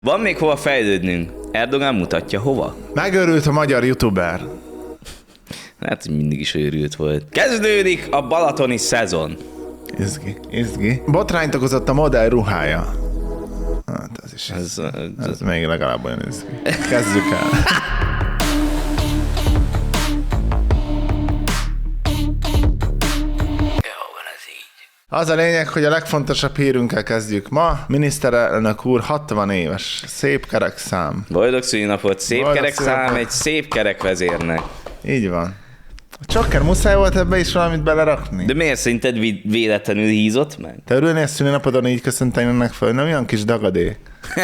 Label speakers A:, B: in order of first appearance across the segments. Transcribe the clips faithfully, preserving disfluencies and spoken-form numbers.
A: Van még hova fejlődnünk. Erdogan mutatja hova.
B: Megörült a magyar youtuber.
A: Hát, hogy mindig is őrült volt. Kezdődik a balatoni szezon.
B: Izgi, izgi. Botrányt okozott a modell ruhája. Hát ez is, ez, ez, ez, ez még legalább olyan izgi. Kezdjük el. Az a lényeg, hogy a legfontosabb hírünkkel kezdjük ma. Miniszterelnök úr hatvan éves. Szép kerek szám.
A: Boldog szülinapot, szép
B: Boldog
A: kerek szám
B: szülinapot.
A: egy szép kerek vezérnek.
B: Így van. A Csokker muszáj volt ebbe is valamit belerakni.
A: De miért szerinted vid- véletlenül hízott meg?
B: Te örülnél szülinapodon így köszönteni ennek föl? Nem olyan kis dagadék?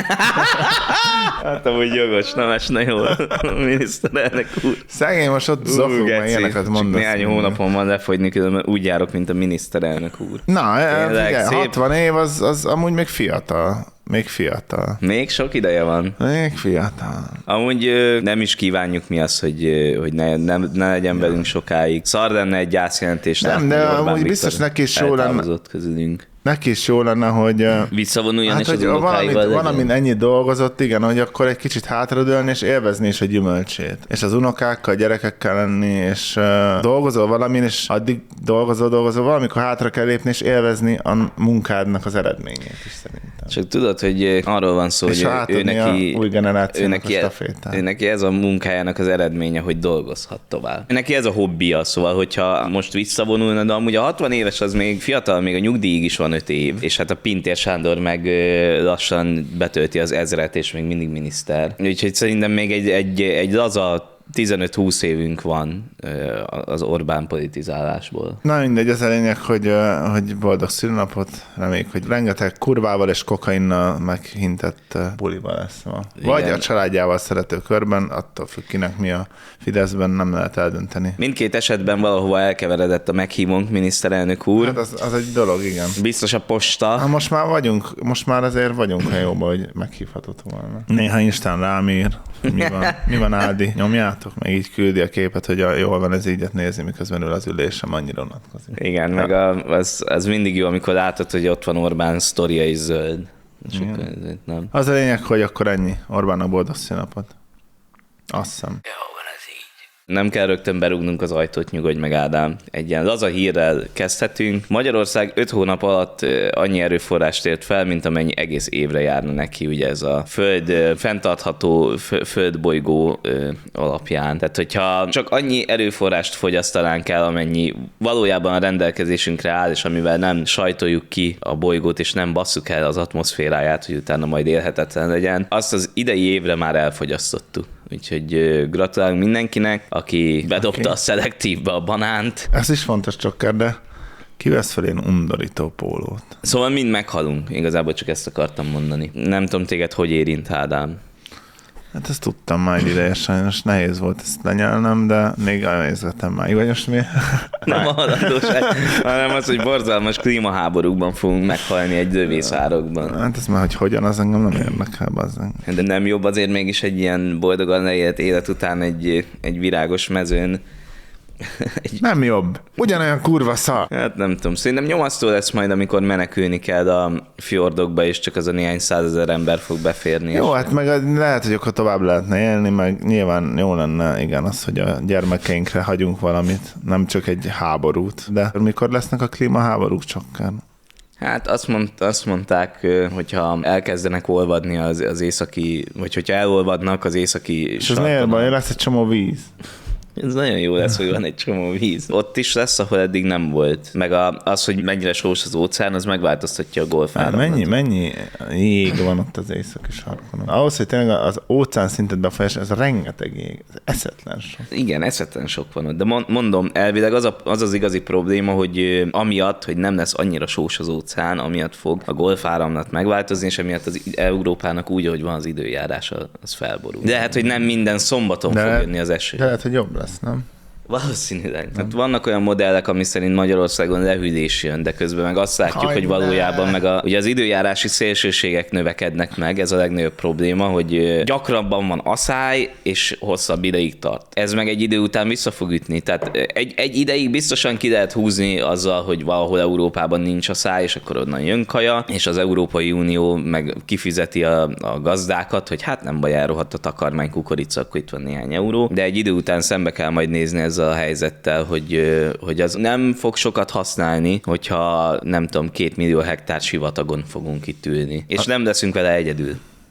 A: Hát amúgy jogos, nem esne jól a miniszterelnök úr.
B: Szegény most ott zofog, mert ilyeneket
A: Csak
B: mondasz.
A: néhány hónapon van lefogyni, különben úgy járok, mint a miniszterelnök úr.
B: Na,
A: Tényleg,
B: figyelj,
A: szép.
B: hatvan év az, az amúgy még fiatal. Még fiatal.
A: Még sok ideje van.
B: Még fiatal.
A: Amúgy ö, nem is kívánjuk mi azt, hogy, ö, hogy ne, ne, ne legyen velünk sokáig. Szar lenne egy gyászjelentést
B: Nem,
A: látni,
B: de
A: hogy Orbán
B: amúgy
A: Viktor
B: biztos neki is jó lenne.
A: eltávozott közülünk.
B: Neki is jó lenne, hogy...
A: Visszavonuljon
B: Hát,
A: és
B: hogy
A: az unokáival
B: valamit,
A: legyen.
B: valamin ennyit dolgozott, igen, hogy akkor egy kicsit hátradőlni és élvezni is a gyümölcsét. És az unokákkal, gyerekekkel lenni, és uh, dolgozol valamin, és addig dolgozol, dolgozol, valamikor hátra kell lépni, és élvezni a munkádnak az eredményét is szerintem.
A: Csak tudod, hogy ö, arról van szó,
B: És
A: hogy ő
B: átadni
A: neki,
B: a új
A: ő
B: generációnak
A: neki,
B: a
A: e-
B: stafétát.
A: ő neki ez a munkájának az eredménye, hogy dolgozhat tovább. Ő neki ez a hobbija, szóval, hogyha most visszavonulna, de amúgy a hatvan éves az még fiatal, még a nyugdíjig is van öt év, és hát a Pintér Sándor meg ö, lassan betölti az ezret, és még mindig miniszter. Úgyhogy szerintem még egy, egy, egy laza tizenöt-húsz évünk van ö, az Orbán politizálásból.
B: Na mindegy, az a lényeg, hogy, uh, hogy boldog szülinapot, reméljük, hogy rengeteg kurvával és kokainnal meghintett uh, buliba lesz ma. Vagy
A: Igen.
B: a családjával szerető körben, attól függ kinek mi a Fideszben, nem lehet eldönteni.
A: Mindkét esetben valahova elkeveredett a meghívónk, miniszterelnök úr.
B: Hát az, az egy dolog, igen.
A: Biztos a posta.
B: Ha most már vagyunk, most már azért vagyunk a jóban, hogy meghívhatott volna. Néha Isten rám ír, hogy mi van, mi van Ádi, nyomjátok, meg így küldi a képet, hogy a, jól van ez ígyet nézni, miközben ül az ülésem, annyira unatkozik.
A: Igen, meg a, az, az mindig jó, amikor látod, hogy ott van Orbán sztoria is zöld. Csak ezért nem.
B: Az a lényeg, hogy akkor ennyi. Orbánnak boldog színapot. Azt hiszem.
A: Nem kell rögtön berúgnunk az ajtót, nyugodj meg Ádám. Egy ilyen laza hírrel kezdhetünk. Magyarország öt hónap alatt ö, annyi erőforrást ért fel, mint amennyi egész évre járna neki, ugye ez a föld ö, fenntartható f- földbolygó ö, alapján. Tehát, hogyha csak annyi erőforrást fogyasztanánk el, amennyi valójában a rendelkezésünkre áll, és amivel nem sajtoljuk ki a bolygót, és nem basszuk el az atmoszféráját, hogy utána majd élhetetlen legyen, azt az idei évre már elfogyasztottuk. Úgyhogy ö, gratulálunk mindenkinek, aki bedobta
B: Aki.
A: a szelektívbe a banánt.
B: Ez is fontos, Csokker, de kivesz fel én undorító pólót.
A: Szóval mind meghalunk. Igazából csak ezt akartam mondani. Nem tudom téged, hogy érint, Ádám.
B: Hát ezt tudtam már egy ideje, sajnos nehéz volt ezt lenyelnem, de még elnézgetem már. Vagy most mi?
A: Nem a halandóság, hanem az, hogy borzalmas klímaháborúkban fogunk meghalni egy lövészárokban.
B: Hát ez már, hogy hogyan, az engem nem érdekel, bazzeng.
A: De nem jobb azért mégis egy ilyen boldogan leélt élet után egy, egy virágos mezőn. egy,
B: Nem jobb. Ugyanolyan kurva szar.
A: hát nem tudom, szerintem nyomasztó lesz majd, amikor menekülni kell a fjordokba, és csak az a néhány százezer ember fog beférni.
B: Jó,
A: és-
B: hát meg lehet, hogy akkor tovább lehetne élni, meg nyilván jó lenne, igen, az, hogy a gyermekeinkre hagyunk valamit, nem csak egy háborút. De mikor lesznek a klímaháborúk, Csokker?
A: Hát azt, mond, azt mondták, ö, hogyha elkezdenek olvadni az, az északi, vagy hogyha elolvadnak az északi
B: És ez miért baj? Lesz egy csomó víz.
A: Ez nagyon jó lesz, hogy van egy csomó víz. Ott is lesz, ahol eddig nem volt. Meg a, az, hogy mennyire sós az óceán, az megváltoztatja a golfáramlatot.
B: Mennyi, mennyi jég van ott az északi sarkon? Ahhoz, hogy tényleg az óceán szintet befolyásolja, ez rengeteg jég. Ez eszetlen sok.
A: Igen, eszetlen sok van ott. De mon- mondom, elvileg az, a, az az igazi probléma, hogy ö, amiatt, hogy nem lesz annyira sós az óceán, amiatt fog a golfáramlat megváltozni, és emiatt az Európának úgy, ahogy van az időjárása, az felborul. De hát, hogy nem minden szombaton
B: De-
A: fog jönni az eső.
B: De lehet, hogy jobb lesz, nem?
A: Valószínűleg. Hát vannak olyan modellek, ami szerint Magyarországon lehűlés jön, de közben meg azt látjuk, Hajne. hogy valójában meg a, ugye az időjárási szélsőségek növekednek meg, ez a legnagyobb probléma, hogy gyakrabban van aszály, és hosszabb ideig tart. Ez meg egy idő után vissza fog ütni. Tehát egy, egy ideig biztosan ki lehet húzni azzal, hogy valahol Európában nincs aszály, és akkor onnan jön kaja, és az Európai Unió meg kifizeti a, a gazdákat, hogy hát nem baj, elrohadt a takarmány, kukorica, akkor itt van néhány euró. De egy idő után szembe kell majd nézni ezzel a helyzettel, hogy, hogy az nem fog sokat használni, hogyha nem tudom, két millió hektár sivatagon fogunk itt ülni. És nem leszünk vele egyedül.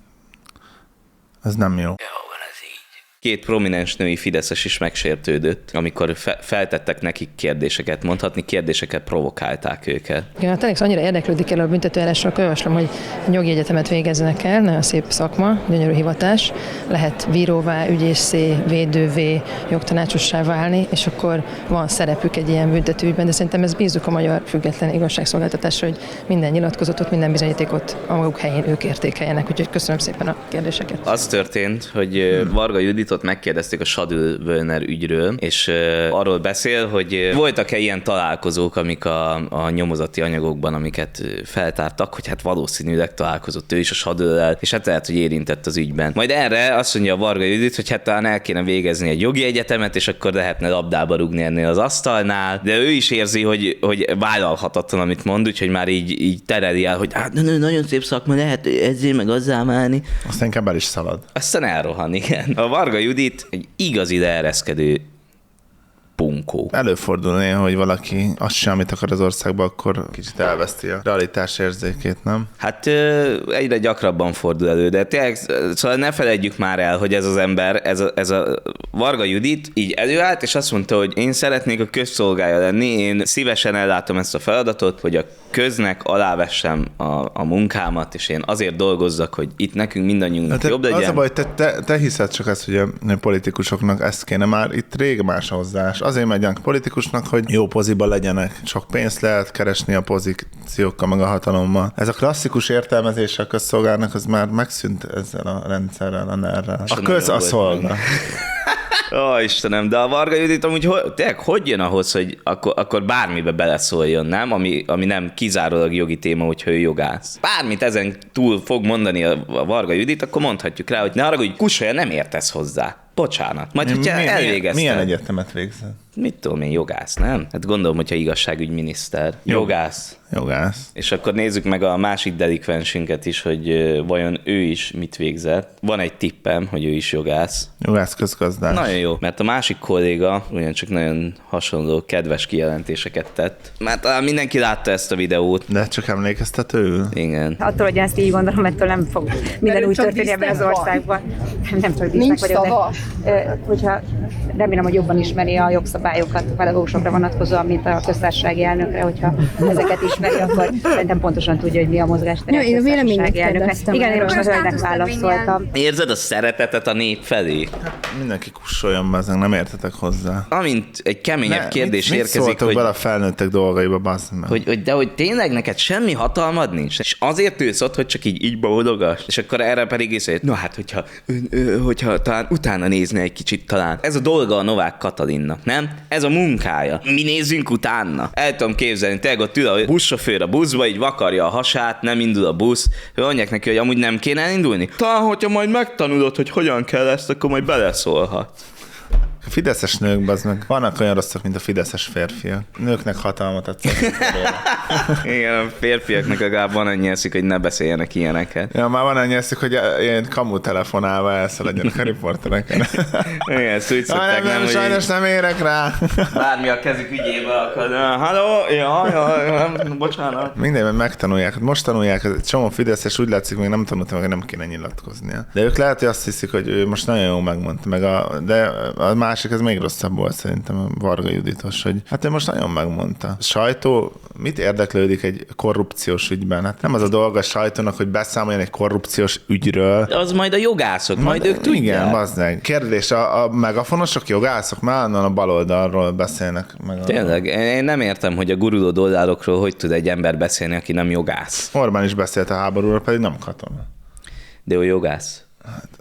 B: Ez nem jó.
A: Két prominens női fideszes is megsértődött, amikor fe- feltettek nekik kérdéseket, mondhatni kérdéseket provokálták őket.
C: Igen, a Telex annyira érdeklődik el a büntetőjárásról, akkor javaslom, hogy jogi egyetemet végezzenek el, nagyon szép szakma, gyönyörű hivatás, lehet bíróvá, ügyészé, védővé, jogtanácsossá válni, és akkor van szerepük egy ilyen büntetőügyben, de szerintem ez bízzuk a magyar független igazságszolgáltatásra, hogy minden nyilatkozatot, minden bizonyítékot a maguk helyén ők értékeljenek, úgyhogy köszönöm szépen a kérdéseket.
A: Az történt, hogy Varga Juditot megkérdezték a Stadl-Wöllner ügyről, és uh, arról beszél, hogy voltak-e ilyen találkozók, amik a, a nyomozati anyagokban, amiket feltártak, hogy hát valószínűleg találkozott ő is a Stadl-lel, és hát lehet, hogy érintett az ügyben. Majd erre azt mondja a Varga Judit, hogy hát talán el kéne végezni egy jogi egyetemet, és akkor lehetne labdába rúgni ennél az asztalnál, de ő is érzi, hogy, hogy vállalhatatlan, amit mond, úgyhogy már így, így tereli el, hogy hát nagyon szép szakma, lehet ezzel meg azzal állni.
B: Aztán inkább el is szalad.
A: Aztán elrohan, igen. A Varga Judit egy igazi leereszkedő bunkó.
B: Előfordul néha, hogy valaki azt sem, amit akar az országban, akkor kicsit elveszti a realitás érzékét, nem?
A: Hát egyre gyakrabban fordul elő, de tényleg, szóval ne felejtjük már el, hogy ez az ember, ez a, ez a Varga Judit így előállt, és azt mondta, hogy én szeretnék a közszolgája lenni, én szívesen ellátom ezt a feladatot, hogy a köznek alávessem a, a munkámat, és én azért dolgozzak, hogy itt nekünk mindannyiunknak
B: te,
A: jobb legyen.
B: Az a baj, te, te, te hiszed csak ezt, hogy a politikusoknak ezt kéne, már itt rég más hozzáás. Azért megyünk politikusnak, hogy jó poziba legyenek. Sok pénzt lehet keresni a pozíciókkal, meg a hatalommal. Ez a klasszikus értelmezése a közszolgálnak, az már megszűnt ezzel a rendszerrel, a nerrel. A köz a szolga.
A: Ó, Istenem, de a Varga Judit amúgy hogy, tényleg hogy jön ahhoz, hogy akkor, akkor bármibe beleszóljon, nem? Ami, ami nem kizárólag jogi téma, hogyha ő jogász. Bármit ezen túl fog mondani a, a Varga Judit, akkor mondhatjuk rá, hogy ne arra, hogy kussolja, nem értesz hozzá. Bocsánat. Majd, hogyha elvégeztem.
B: Milyen egyetemet végzett?
A: Mit tudom én, jogász, nem? Hát gondolom, hogyha igazságügyminiszter. Jogász.
B: Jogász.
A: És akkor nézzük meg a másik delikvensünket is, hogy vajon ő is mit végzett. Van egy tippem, hogy ő is jogász.
B: Jogász közgazdás.
A: Nagyon jó, mert a másik kolléga ugyancsak nagyon hasonló, kedves kijelentéseket tett. Mert talán mindenki látta ezt a videót.
B: De csak emlékeztetőül?
A: Igen.
D: Attól, hogy ezt így gondolom, ettől nem fog minden úgy történni ebben az országban. Nem csak dísznek vagyok, de hogyha remélem, hogy jobban ismeri a jogszabályokat a pedagógusokra vonatkozóan, mint a köztársasági elnökre, hogyha ezeket ismeri, akkor szerintem pontosan tudja, hogy mi a mozgástere a köztársasági elnökre. Igen, én most a hölgynek válaszoltam.
A: Érzed a szeretetet a nép felé?
B: Mindenki kussoljon be, nem értetek hozzá.
A: Amint egy keményebb ne, kérdés
B: mit,
A: érkezik,
B: mit hogy... bele a felnőttek dolgaiba, bazd meg.
A: Hogy, hogy, de hogy tényleg neked semmi hatalmad nincs, és azért ülsz ott, hogy csak így, így bólogass, és akkor erre pedig is, hogy no hát, hogyha, hogyha talán utána nézni egy kicsit talán. Ez a dolga a Novák Katalinnak, nem? Ez a munkája. Mi nézzünk utána. El tudom képzelni, tényleg ott ül a buszsofőr a buszba, így vakarja a hasát, nem indul a busz, hogy mondják neki, hogy amúgy nem kéne elindulni. Talán, hogyha majd megtanulod, hogy hogyan kell ezt, akkor majd beleszólhat.
B: A fideszes nők, bazd vannak olyan rosszak, mint a fideszes férfiak. Nőknek hatalmat adsz.
A: Igen, a férfiaknak legalább van annyi eszik, hogy ne beszéljenek ilyeneket.
B: Ja, már van annyi eszik, hogy ilyen kamu telefonálva elszaladjanak a riportereken.
A: Igen, ezt úgy szokták,
B: nem, nem, sajnos nem érek rá.
A: Bármi a kezük ügyébe akad. Halló? Ja, ja, bocsánat.
B: Mindenben megtanulják. Most tanulják, egy csomó fideszes úgy látszik, még nem tanultam, hogy nem kéne nyilatkoznia. De ők lehet, hogy azt hiszik, hogy ő most nagyon jól megmondta. Meg a, de a másik, ez még rosszabb volt szerintem a Varga Juditos, hogy hát ő most nagyon megmondta. A sajtó mit érdeklődik egy korrupciós ügyben? Hát nem az a dolga a sajtónak, hogy beszámoljon egy korrupciós ügyről.
A: Az majd a jogászok, majd, majd ők tudják.
B: Igen, bazdmeg. Kérdés, a, a megafonosok jogászok már a baloldalról beszélnek. Meg a...
A: Tényleg, én nem értem, hogy a guruló dollárokról hogy tud egy ember beszélni, aki nem jogász.
B: Orbán is beszélt a háborúról, pedig nem katona.
A: De ő jogász.
B: Hát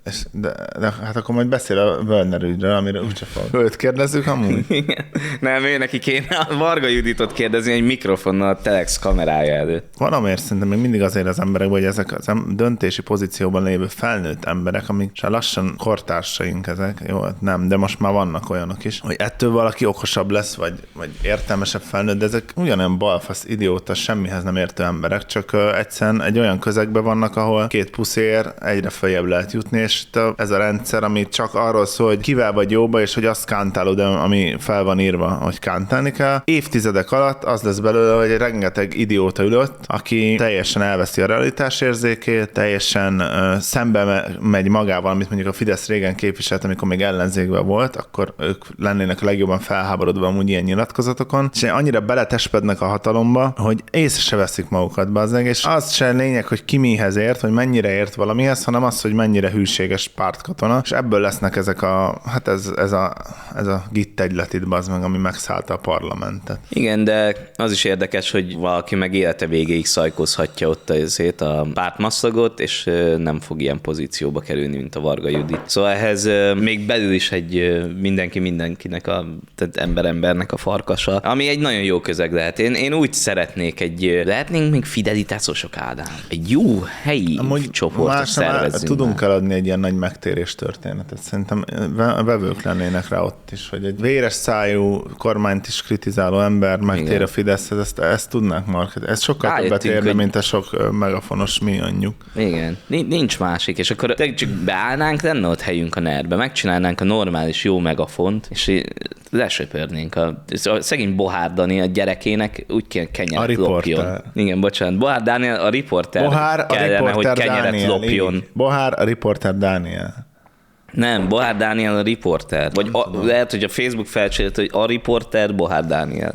B: És de, de, hát akkor majd beszél a Völner ügyről, amire úgyse fog. Őt kérdezzük amúgy?
A: Igen. Nem, ő neki kéne a Varga Juditot kérdezni egy mikrofonnal a Telex kamerája előtt.
B: Valamiért szerintem még mindig azért az emberek, hogy ezek az em- döntési pozícióban lévő felnőtt emberek, amik se lassan kortársaink ezek, jó, nem, de most már vannak olyanok is, hogy ettől valaki okosabb lesz, vagy, vagy értelmesebb felnőtt, de ezek ugyanolyan balfasz, idióta, semmihez nem értő emberek, csak uh, egyszerűen egy olyan közegben vannak, ahol két puszér egyre följebb lehet jutni, és ez a rendszer, ami csak arról szól, hogy kivel vagy jóba, és hogy azt kántálod, ami fel van írva, hogy kántálni kell. Évtizedek alatt az lesz belőle, hogy rengeteg idióta ülött, aki teljesen elveszi a realitásérzékét, teljesen uh, szembe megy magával, amit mondjuk a Fidesz régen képviselt, amikor még ellenzékben volt, akkor ők lennének a legjobban felháborodva amúgy ilyen nyilatkozatokon, és annyira beletespednek a hatalomba, hogy észre se veszik magukat bazdmeg, és az se lényeg, hogy ki mihez ért, hogy mennyire ért valamihez, hanem az, hogy mennyire hűséges pártkatona, és ebből lesznek ezek a, hát ez, ez a, ez a gittegylet itt bazd meg, ami megszállta a parlamentet.
A: Igen, de az is érdekes, hogy valaki meg élete végéig szajkozhatja ott azért a pártmasszagot, és nem fog ilyen pozícióba kerülni, mint a Varga Judit. Szóval ehhez még belül is egy mindenki mindenkinek, a, tehát ember-embernek a farkasa, ami egy nagyon jó közeg lehet. Én, én úgy szeretnék egy, lehetnénk még fidelitásosok, Ádám. Egy jó helyi amúgy csoportot szervezzünk.
B: Tudunk eladni egy ilyen nagy megtérés történetet. Szerintem vevők lennének rá ott is, hogy egy véres szájú, kormányt is kritizáló ember megtér a Fideszhez, ezt, ezt tudnánk market. Ez sokkal Rájöttünk, többet érne, hogy... mint a sok megafonos mi anyjuk.
A: Igen, nincs másik, és akkor csak beállnánk, lenne ott helyünk a nerbe, megcsinálnánk a normális jó megafont, és lesöpörnénk a, a szegény Bohár Dani a gyerekének úgy kell kenyeret lopjon. Igen, bocsánat, Bohár Dániel a riporter
B: Bohár,
A: kellene,
B: a riporter
A: hogy kenyeret
B: Dániel,
A: lopjon.
B: Így. Bohár a riporter Dániel.
A: Nem, Bohár Dániel a riporter. Vagy a, lehet, hogy a Facebook felcsinált, hogy a riporter Bohár Dániel.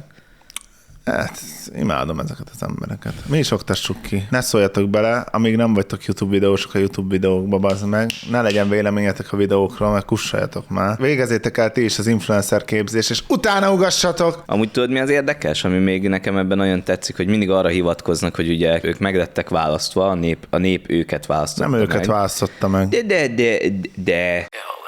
B: Hát, imádom ezeket az embereket. Mi is oktassuk ki. Ne szóljatok bele, amíg nem vagytok YouTube videósok a YouTube videókba, bazd meg. Ne legyen véleményetek a videókról, meg kussoljatok már. Végezzétek el ti is az influencer képzés, és utána ugassatok!
A: Amúgy tudod, mi az érdekes, ami még nekem ebben nagyon tetszik, hogy mindig arra hivatkoznak, hogy ugye ők meglettek választva, a nép, a nép őket választotta
B: Nem
A: meg.
B: őket választotta meg.
A: De, de, de, de...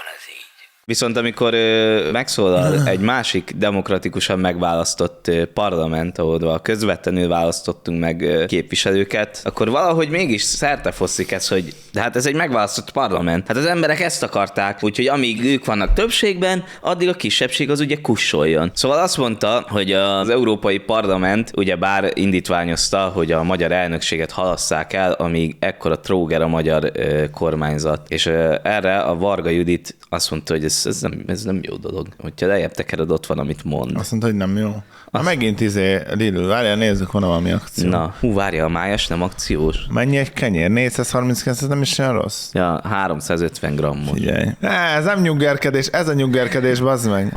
A: Viszont amikor ö, megszólal egy másik demokratikusan megválasztott ö, parlament, ahol közvetlenül választottunk meg ö, képviselőket, akkor valahogy mégis szertefosszik ez, hogy de hát ez egy megválasztott parlament. Hát az emberek ezt akarták, úgyhogy amíg ők vannak többségben, addig a kisebbség az ugye kussoljon. Szóval azt mondta, hogy az Európai Parlament ugye bár indítványozta, hogy a magyar elnökséget halasszák el, amíg ekkora tróger a magyar ö, kormányzat. És ö, erre a Varga Judit azt mondta, hogy ez, ez, nem, ez nem jó dolog. Hogyha lejjebb tekered, ott van, amit mond.
B: Azt mondta, hogy nem jó. Azt... megint izé, Lidl, várjál, nézzük, van valami akció.
A: Na, hú, várja, a májas nem akciós.
B: Mennyi egy kenyér? négyszázharminckilenc, ez nem is olyan rossz?
A: Ja, háromszázötven grammos.
B: Figyelj. Ne, ez nem nyuggerkedés, ez a nyuggerkedés, bazd meg.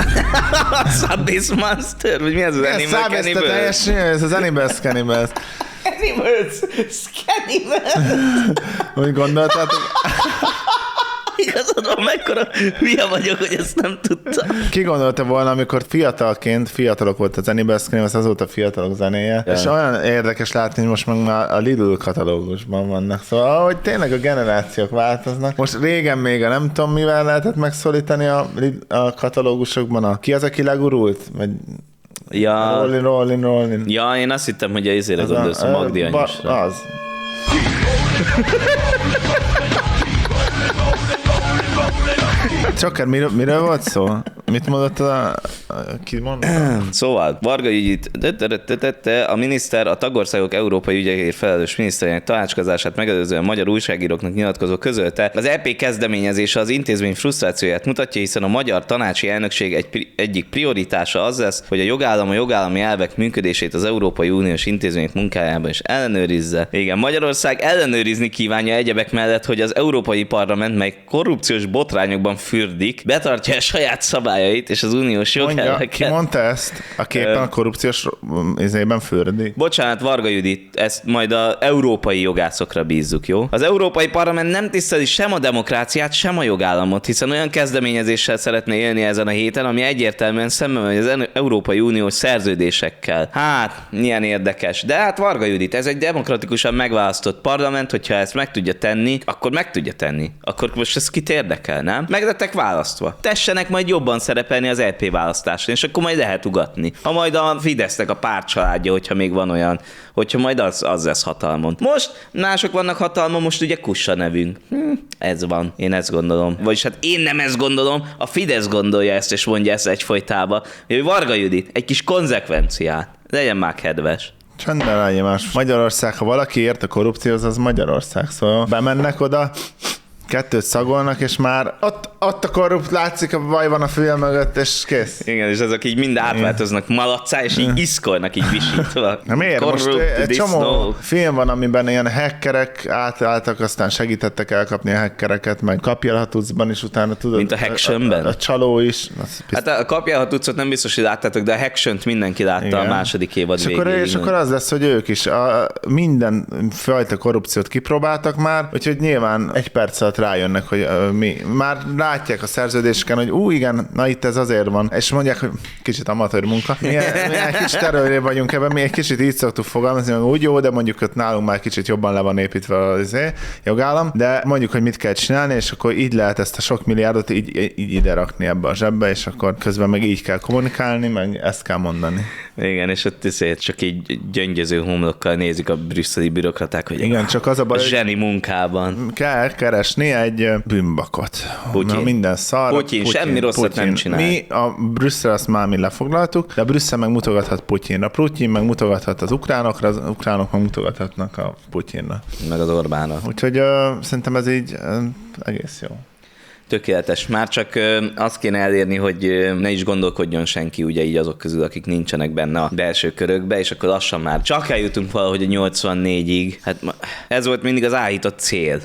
A: Subbase Monster, vagy mi ez az Animal Cannibals?
B: Ez az Animals Cannibals.
A: Animals Cannibals.
B: Úgy gondoltátok?
A: Igazad van, mekkora hülye vagyok, hogy ezt nem tudtam.
B: Ki gondolta volna, amikor fiatalként, fiatalok volt a Zenibeszkén, az azóta fiatalok zenéje, ja. És olyan érdekes látni, hogy most meg már a Lidl katalógusban vannak. Szóval, hogy tényleg a generációk változnak. Most régen még a nem tudom, mivel lehetett megszólítani a, a katalógusokban. A, ki az, aki legurult? Vagy
A: ja.
B: Rollin, rollin, rollin.
A: Ja, én azt hittem, hogy a izére gondolsz, a Magdi anyusra.
B: Az. Csakár, miről, miről volt szó? Mit mondott a... Ki mondta?
A: Szóval, Varga Judit, a miniszter a tagországok európai ügyekért felelős miniszterének tanácskozását megelőzően magyar újságíróknak nyilatkozó közölte. Az é pé kezdeményezése az intézmény frusztrációját mutatja, hiszen a magyar tanácsi elnökség egy, egyik prioritása az lesz, hogy a jogállam a jogállami elvek működését az Európai Uniós intézmények munkájában is ellenőrizze. Igen, Magyarország ellenőrizni kívánja egyebek mellett, hogy az Európai Parlament, mely korrupciós botrányokban fürdik, betartja a saját szabályait és az uniós jog
B: Ja, ki mondta ezt? Aki éppen a korrupciós izében fürdik?
A: Bocsánat, Varga Judit, ezt majd az európai jogászokra bízzuk, jó? Az Európai Parlament nem tiszteli sem a demokráciát, sem a jogállamot, hiszen olyan kezdeményezéssel szeretne élni ezen a héten, ami egyértelműen szemben megy az Európai Uniós szerződésekkel. Hát, milyen érdekes. De hát Varga Judit, ez egy demokratikusan megválasztott parlament, hogyha ezt meg tudja tenni, akkor meg tudja tenni. Akkor most ez kit érdekel, nem? Meg lettek választva. Tessenek majd jobban szerepelni az é pé választáson, és akkor majd lehet ugatni. Ha majd a Fidesznek a pártcsaládja, hogyha még van olyan, hogyha majd az, az lesz hatalmon. Most mások vannak hatalmon, most ugye Kussa nevünk. Hm, ez van, én ezt gondolom. Vagyis hát én nem ezt gondolom, a Fidesz gondolja ezt, és mondja ezt egyfolytában. Hogy Varga Judit, egy kis konzekvenciát. Legyen már kedves.
B: Csendben legyen más. Magyarország, ha valaki ért a korrupcióhoz, az Magyarország. Szóval bemennek oda, kettőt szagolnak, és már ott, ott a korrupt látszik, a baj van a fül mögött, és kész.
A: Igen, és ezek így mind átváltoznak malaccá, és így iszkolnak, így visítva.
B: Na miért? Most egy csomó film van, amiben ilyen hackerek átálltak, aztán segítettek elkapni a hackereket, meg Kapjál, ha tudszban is utána tudod.
A: Mint a Hacktionben?
B: A, a, a csaló is.
A: Hát a Kapjál, ha tudszot nem biztos, hogy láttátok, de a Hacktiont mindenki látta. Igen. A második évad
B: és
A: végéig.
B: Akkor, és akkor az lesz, hogy ők is a, minden fajta korrupciót kipróbáltak már, úgyhogy nyilván egy perc alatt rájön, hogy uh, mi. Már látják a szerződéseken, hogy ú, igen, na itt ez azért van. És mondják, hogy kicsit amatőr munka. Mi, mi egy kicsit erőre vagyunk ebben, mi egy kicsit így szoktuk fogalmazni, hogy úgy jó, de mondjuk ott nálunk már kicsit jobban le van építve az jogállam, de mondjuk, hogy mit kell csinálni, és akkor így lehet ezt a sok milliárdot így, így ide rakni ebbe a zsebbe, és akkor közben meg így kell kommunikálni, meg ezt kell mondani.
A: Igen, és ott azért csak így gyöngyöző homlokkal nézik a brüsszeli bürokraták, hogy
B: igen,
A: a,
B: csak az a baj,
A: a zseni munkában.
B: Kell keresni egy bűnbakot. Putyin. Minden szar.
A: Putyin, Putyin semmi rosszat Putyin. Nem csinál.
B: Mi a Brüsszel azt már mi lefoglaltuk, de a Brüsszel meg mutogathat Putyinra. Putyin meg mutogathat az ukránokra, az ukránok meg mutogathatnak a Putyinra.
A: Meg az Orbánra.
B: Úgyhogy uh, szerintem ez így uh, egész jó.
A: Tökéletes. Már csak ö, azt kéne elérni, hogy ö, ne is gondolkodjon senki ugye így azok közül, akik nincsenek benne a belső körökbe, és akkor lassan már csak eljutunk valahogy a nyolcvannégyig. Hát ez volt mindig az áhított cél.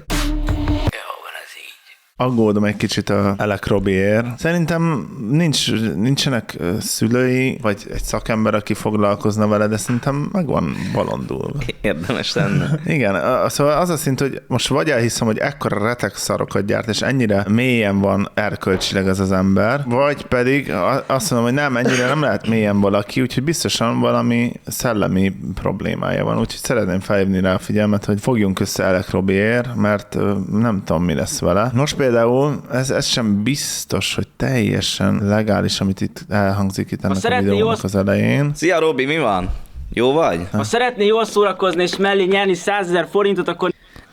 B: Aggódom egy kicsit a Elek Robiért. Szerintem nincs, nincsenek szülői, vagy egy szakember, aki foglalkozna vele, de szerintem meg van bolondulva.
A: Érdemes lenne.
B: Igen, szóval az a szint, hogy most vagy elhiszem, hogy ekkora retek szarokat gyárt, és ennyire mélyen van erkölcsileg ez az ember, vagy pedig azt mondom, hogy nem, ennyire nem lehet mélyen valaki, úgyhogy biztosan valami szellemi problémája van. Úgyhogy szeretném felhívni rá a figyelmet, hogy fogjunk össze Elek Robiért, mert nem tudom, mi lesz vele. Most például ez, ez sem biztos, hogy teljesen legális, amit itt elhangzik itt ennek a videónak jól... az elején.
A: Szia Robi, mi van? Jó vagy?
E: Ha szeretné jól szórakozni és mellé nyerni százezer forintot, akkor...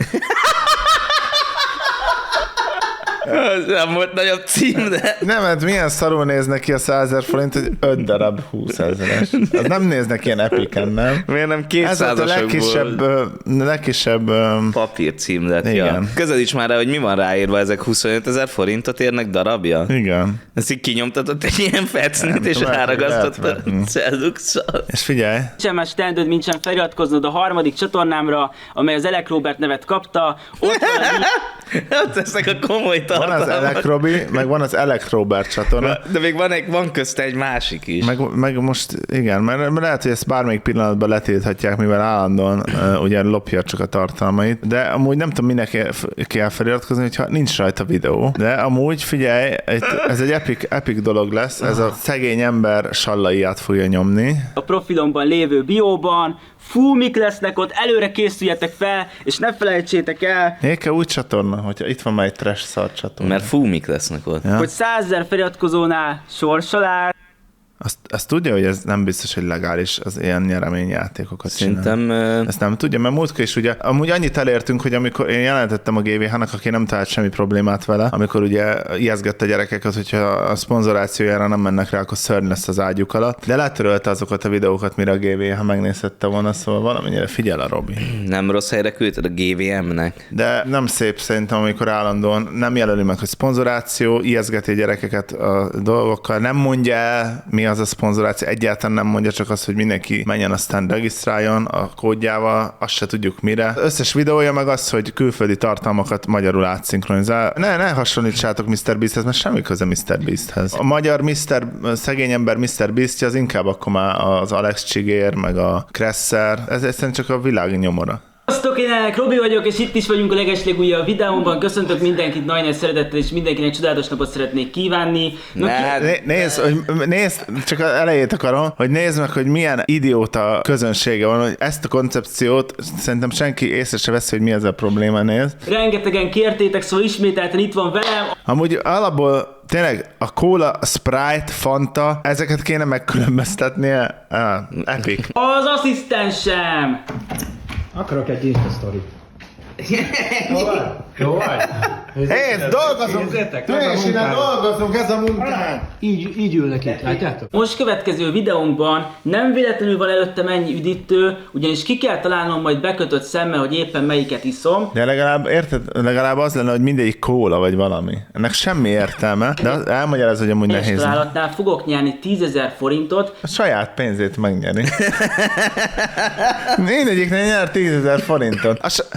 A: Ez nem volt nagyobb cím, de...
B: Nem, hát milyen szarul néz neki a százezer forint, hogy öt darab húszezeres. Az nem néznek ilyen epiken, nem?
A: Miért nem kétszázasokból?
B: Ez a legkisebb... legkisebb
A: papírcím lett, ja. Közelíts már rá, hogy mi van ráírva, ezek huszonöt ezer forintot érnek darabja?
B: Igen.
A: Ezt így kinyomtatott egy ilyen fecnit, és ráragasztott a celluxal.
B: És figyelj!
E: Nincsen más teendőd, mint sem feliratkoznod a harmadik csatornámra, amely az Elek Robert nevet kapta. Ott van a...
A: Ott lesznek a komoly tartalmak.
B: Van az Elek Robi, meg van az Elek Robert csatorna.
A: De még van, egy, van közte egy másik is.
B: Meg, meg most, igen, mert lehet, hogy ezt bármelyik pillanatban letilthatják, mivel állandóan uh, ugye lopja csak a tartalmait, de amúgy nem tudom, minek kell feliratkozni, hogyha nincs rajta videó. De amúgy figyelj, ez egy epic, epic dolog lesz, ez a szegény ember sallaiát fogja nyomni.
E: A profilomban lévő bióban, fú, mik lesznek ott, előre készüljetek fel, és ne felejtsétek el.
B: Éke új csatorna, hogyha itt van már egy trash szar csatorna.
A: Mert fú, mik lesznek ott.
E: Ja. Hogy százezer feliratkozónál sorsolás.
B: Azt, azt tudja, hogy ez nem biztos, hogy legális az ilyen nyereményjátékokat
A: Szerintem...
B: csinálni. Ezt nem tudja, mert múltkor is ugye, amúgy annyit elértünk, hogy amikor én jelentettem a gé vé há-nak, aki nem talált semmi problémát vele, amikor ugye ijeszgette a gyerekeket, hogyha a szponzorációjára nem mennek rá, akkor szörny lesz az ágyuk alatt. De letörölte azokat a videókat, mire a gé vé há megnézhette volna, szóval valamennyire figyel a Robi.
A: Nem rossz helyre küldted a gé vé em-nek.
B: De nem szép szerintem, amikor állandóan nem jelöli meg, hogy szponzoráció, ijeszgeti a gyerekeket a dolgokkal, nem mondja el, mi az a szponzoráció, egyáltalán nem mondja, csak az, hogy mindenki menjen, aztán regisztráljon a kódjával, azt se tudjuk mire. Az összes videója meg az, hogy külföldi tartalmakat magyarul átszinkronizál. Ne, ne hasonlítsátok miszter Beasthez, mert semmi köze miszter Beasthez. A magyar miszter szegény ember miszter Beastje az inkább akkor már az Alex Csigér, meg a Kresser, ez egyszerűen csak a világ nyomora.
E: Sziasztok, én Robi vagyok, és itt is vagyunk a legeslegújabb videómban. Köszöntök mindenkit nagy nagy szeretettel, és mindenkinek csodálatos napot szeretnék kívánni.
A: No,
E: ki...
B: Né- nézd, hogy, nézd, csak az elejét akarom, hogy nézd meg, hogy milyen idióta közönsége van, hogy ezt a koncepciót szerintem senki észre se veszi, hogy mi ez a probléma, nézd.
E: Rengetegen kértétek, szóval ismételten itt van velem.
B: Amúgy alapból tényleg a Cola, a Sprite, Fanta, ezeket kéne megkülönböztetnie. Ah, epic.
E: Az asszisztensem!
F: Akarok egy Insta sztorit. Jó vagy? Jó vagy?
B: Hé, dolgozunk! Tőlésére dolgozunk, ez a munkánk!
F: Így, így ülnek itt, látjátok?
E: Most következő videónkban nem véletlenül van előttem ennyi üdítő, ugyanis ki kell találnom majd bekötött szemmel, hogy éppen melyiket iszom.
B: De legalább, érted, legalább az lenne, hogy mindegyik kóla vagy valami. Ennek semmi értelme, de elmagyaráz, hogy amúgy
E: És
B: nehéz.
E: találatnál fogok nyerni tízezer forintot.
B: A saját pénzét megnyeri. Mindegyiknél nyer tízezer forintot. A sa-